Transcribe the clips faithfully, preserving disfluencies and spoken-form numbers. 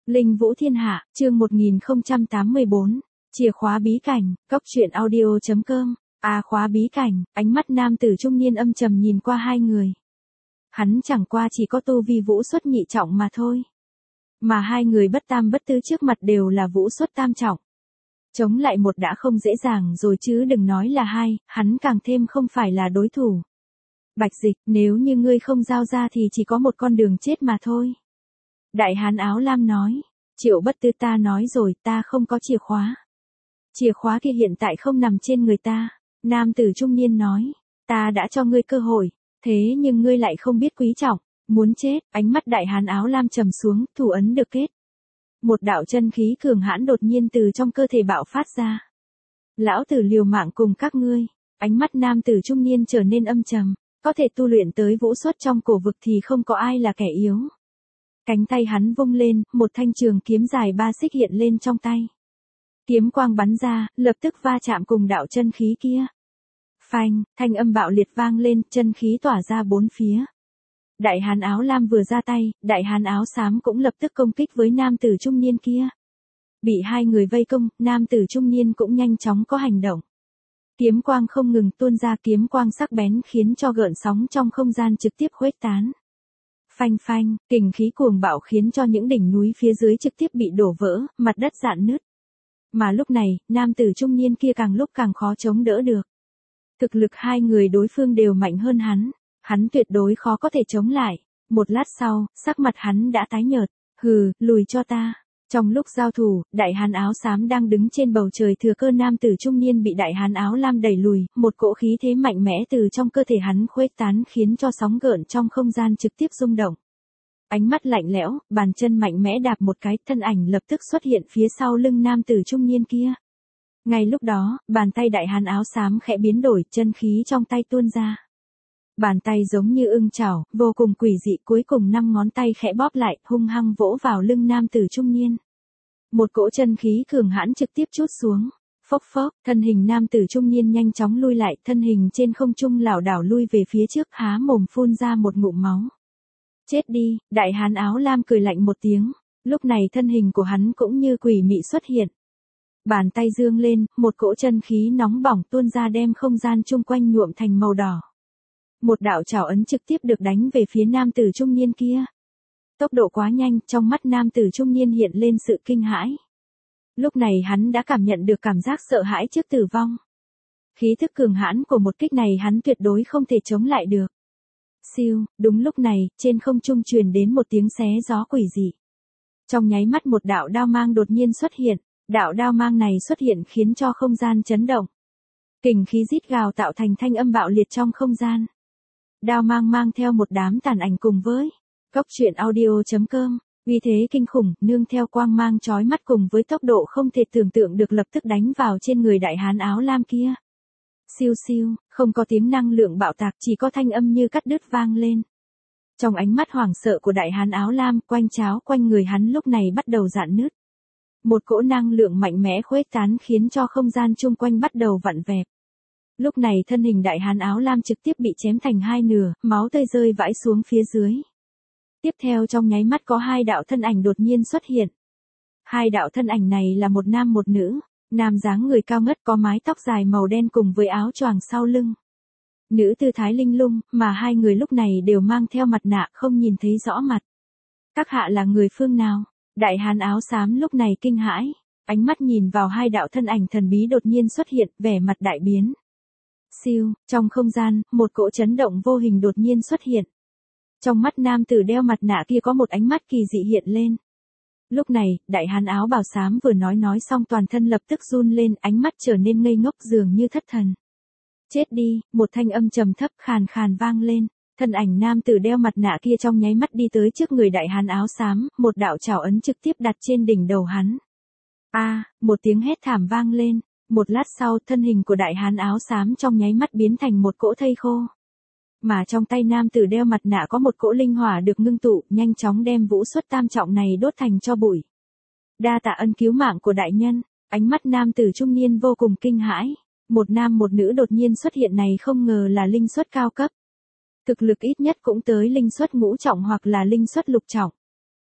Linh Vũ Thiên Hạ, chương một nghìn không trăm tám mươi bốn, chìa khóa bí cảnh, cốc truyện audio chấm com, à khóa bí cảnh, ánh mắt nam tử trung niên âm trầm nhìn qua hai người. Hắn chẳng qua chỉ có tu vi vũ xuất nhị trọng mà thôi. Mà hai người bất tam bất tư trước mặt đều là vũ xuất tam trọng. Chống lại một đã không dễ dàng rồi chứ đừng nói là hai, hắn càng thêm không phải là đối thủ. Bạch Dịch, nếu như ngươi không giao ra thì chỉ có một con đường chết mà thôi. Đại hán áo lam nói, Triệu Bất Tư ta nói rồi ta không có chìa khóa. Chìa khóa kia hiện tại không nằm trên người ta. Nam tử trung niên nói, ta đã cho ngươi cơ hội, thế nhưng ngươi lại không biết quý trọng, muốn chết, ánh mắt đại hán áo lam trầm xuống, thủ ấn được kết. Một đạo chân khí cường hãn đột nhiên từ trong cơ thể bạo phát ra. Lão tử liều mạng cùng các ngươi, ánh mắt nam tử trung niên trở nên âm trầm, có thể tu luyện tới vũ xuất trong cổ vực thì không có ai là kẻ yếu. Cánh tay hắn vung lên, một thanh trường kiếm dài ba xích hiện lên trong tay. Kiếm quang bắn ra, lập tức va chạm cùng đạo chân khí kia. Phanh, thanh âm bạo liệt vang lên, chân khí tỏa ra bốn phía. Đại hán áo lam vừa ra tay, đại hán áo xám cũng lập tức công kích với nam tử trung niên kia. Bị hai người vây công, nam tử trung niên cũng nhanh chóng có hành động. Kiếm quang không ngừng tuôn ra, kiếm quang sắc bén khiến cho gợn sóng trong không gian trực tiếp khuếch tán. Phanh phanh, kình khí cuồng bạo khiến cho những đỉnh núi phía dưới trực tiếp bị đổ vỡ, mặt đất rạn nứt. Mà lúc này, nam tử trung niên kia càng lúc càng khó chống đỡ được. Thực lực hai người đối phương đều mạnh hơn hắn, hắn tuyệt đối khó có thể chống lại. Một lát sau, sắc mặt hắn đã tái nhợt, hừ, lùi cho ta. Trong lúc giao thủ, đại hán áo xám đang đứng trên bầu trời thừa cơ nam tử trung niên bị đại hán áo lam đẩy lùi, một cỗ khí thế mạnh mẽ từ trong cơ thể hắn khuếch tán khiến cho sóng gợn trong không gian trực tiếp rung động. Ánh mắt lạnh lẽo, bàn chân mạnh mẽ đạp một cái, thân ảnh lập tức xuất hiện phía sau lưng nam tử trung niên kia. Ngay lúc đó, bàn tay đại hán áo xám khẽ biến đổi, chân khí trong tay tuôn ra. Bàn tay giống như ưng chảo, vô cùng quỷ dị, cuối cùng năm ngón tay khẽ bóp lại, hung hăng vỗ vào lưng nam tử trung niên. Một cỗ chân khí cường hãn trực tiếp trút xuống. Phốc phốc, thân hình nam tử trung niên nhanh chóng lui lại, thân hình trên không trung lảo đảo lui về phía trước, há mồm phun ra một ngụm máu. Chết đi, đại hán áo lam cười lạnh một tiếng, lúc này thân hình của hắn cũng như quỷ mị xuất hiện. Bàn tay dương lên, một cỗ chân khí nóng bỏng tuôn ra đem không gian chung quanh nhuộm thành màu đỏ. Một đạo trảo ấn trực tiếp được đánh về phía nam tử trung niên kia. Tốc độ quá nhanh, trong mắt nam tử trung niên hiện lên sự kinh hãi. Lúc này hắn đã cảm nhận được cảm giác sợ hãi trước tử vong. Khí thức cường hãn của một kích này hắn tuyệt đối không thể chống lại được. Siêu, đúng lúc này, trên không trung truyền đến một tiếng xé gió quỷ dị. Trong nháy mắt một đạo đao mang đột nhiên xuất hiện, đạo đao mang này xuất hiện khiến cho không gian chấn động. Kình khí rít gào tạo thành thanh âm bạo liệt trong không gian. Đao mang mang theo một đám tàn ảnh cùng với cốc truyện audio chấm com, uy thế kinh khủng, nương theo quang mang chói mắt cùng với tốc độ không thể tưởng tượng được lập tức đánh vào trên người đại hán áo lam kia. Siêu siêu, không có tiếng năng lượng bạo tạc, chỉ có thanh âm như cắt đứt vang lên. Trong ánh mắt hoảng sợ của đại hán áo lam, quanh cháo quanh người hắn lúc này bắt đầu rạn nứt. Một cỗ năng lượng mạnh mẽ khuếch tán khiến cho không gian chung quanh bắt đầu vặn vẹo. Lúc này thân hình đại hán áo lam trực tiếp bị chém thành hai nửa, máu tươi rơi vãi xuống phía dưới. Tiếp theo trong nháy mắt có hai đạo thân ảnh đột nhiên xuất hiện. Hai đạo thân ảnh này là một nam một nữ, nam dáng người cao ngất có mái tóc dài màu đen cùng với áo choàng sau lưng. Nữ tư thái linh lung, mà hai người lúc này đều mang theo mặt nạ không nhìn thấy rõ mặt. Các hạ là người phương nào? Đại hán áo xám lúc này kinh hãi, ánh mắt nhìn vào hai đạo thân ảnh thần bí đột nhiên xuất hiện, vẻ mặt đại biến. Siêu, trong không gian, một cỗ chấn động vô hình đột nhiên xuất hiện. Trong mắt nam tử đeo mặt nạ kia có một ánh mắt kỳ dị hiện lên. Lúc này, đại hán áo bào xám vừa nói nói xong toàn thân lập tức run lên, ánh mắt trở nên ngây ngốc dường như thất thần. Chết đi, một thanh âm trầm thấp khàn khàn vang lên, thân ảnh nam tử đeo mặt nạ kia trong nháy mắt đi tới trước người đại hán áo xám, một đạo trảo ấn trực tiếp đặt trên đỉnh đầu hắn. A, à, một tiếng hét thảm vang lên. Một lát sau, thân hình của đại hán áo xám trong nháy mắt biến thành một cỗ thây khô. Mà trong tay nam tử đeo mặt nạ có một cỗ linh hỏa được ngưng tụ, nhanh chóng đem vũ xuất tam trọng này đốt thành tro bụi. Đa tạ ân cứu mạng của đại nhân, ánh mắt nam tử trung niên vô cùng kinh hãi. Một nam một nữ đột nhiên xuất hiện này không ngờ là linh xuất cao cấp. Thực lực ít nhất cũng tới linh xuất ngũ trọng hoặc là linh xuất lục trọng.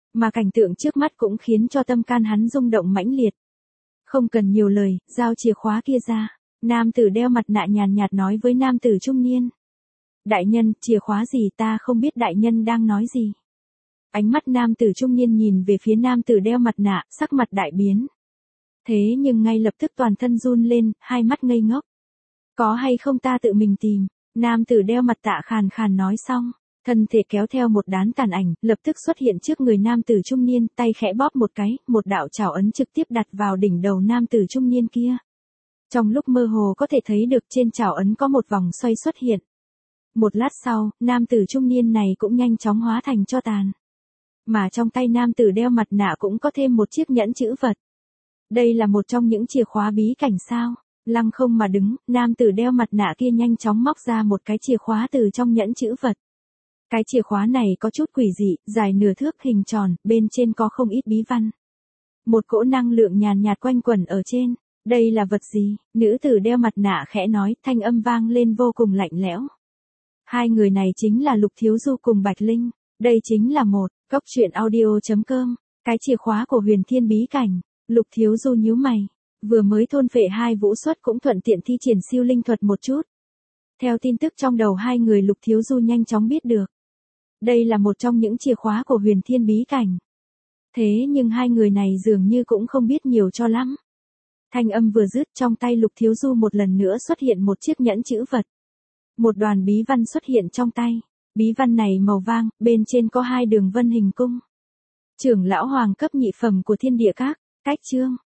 Mà cảnh tượng trước mắt cũng khiến cho tâm can hắn rung động mãnh liệt. Không cần nhiều lời, giao chìa khóa kia ra. Nam tử đeo mặt nạ nhàn nhạt nói với nam tử trung niên. Đại nhân, chìa khóa gì ta không biết đại nhân đang nói gì. Ánh mắt nam tử trung niên nhìn về phía nam tử đeo mặt nạ, sắc mặt đại biến. Thế nhưng ngay lập tức toàn thân run lên, hai mắt ngây ngốc. Có hay không ta tự mình tìm, nam tử đeo mặt tạ khàn khàn nói xong. Thân thể kéo theo một đám tàn ảnh, lập tức xuất hiện trước người nam tử trung niên, tay khẽ bóp một cái, một đạo chảo ấn trực tiếp đặt vào đỉnh đầu nam tử trung niên kia. Trong lúc mơ hồ có thể thấy được trên chảo ấn có một vòng xoay xuất hiện. Một lát sau, nam tử trung niên này cũng nhanh chóng hóa thành tro tàn. Mà trong tay nam tử đeo mặt nạ cũng có thêm một chiếc nhẫn chữ vật. Đây là một trong những chìa khóa bí cảnh sao? Lăng không mà đứng, nam tử đeo mặt nạ kia nhanh chóng móc ra một cái chìa khóa từ trong nhẫn chữ vật. Cái chìa khóa này có chút quỷ dị, dài nửa thước hình tròn, bên trên có không ít bí văn. Một cỗ năng lượng nhàn nhạt quanh quẩn ở trên. Đây là vật gì? Nữ tử đeo mặt nạ khẽ nói, thanh âm vang lên vô cùng lạnh lẽo. Hai người này chính là Lục Thiếu Du cùng Bạch Linh. Đây chính là một, cốc truyện audio chấm com, cái chìa khóa của huyền thiên bí cảnh. Lục Thiếu Du nhíu mày. Vừa mới thôn phệ hai vũ xuất cũng thuận tiện thi triển siêu linh thuật một chút. Theo tin tức trong đầu hai người Lục Thiếu Du nhanh chóng biết được. Đây là một trong những chìa khóa của huyền thiên bí cảnh. Thế nhưng hai người này dường như cũng không biết nhiều cho lắm. Thanh âm vừa dứt trong tay Lục Thiếu Du một lần nữa xuất hiện một chiếc nhẫn chữ vật. Một đoàn bí văn xuất hiện trong tay. Bí văn này màu vàng, bên trên có hai đường vân hình cung. Trưởng lão hoàng cấp nhị phẩm của thiên địa các, cách chương.